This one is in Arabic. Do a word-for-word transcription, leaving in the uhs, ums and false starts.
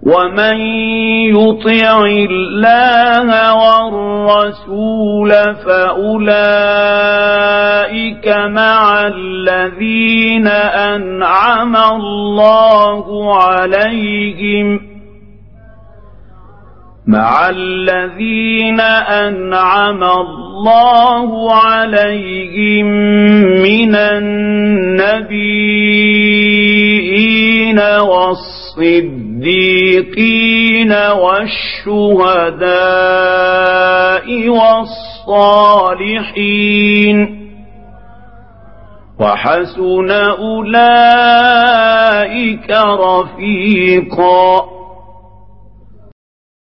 ومن يطع الله والرسول فأولئك مع الذين أنعم الله عليهم مع الذين أنعم الله عليهم من النبيين والصديقين والشهداء والصالحين وحسن أولئك رفيقا.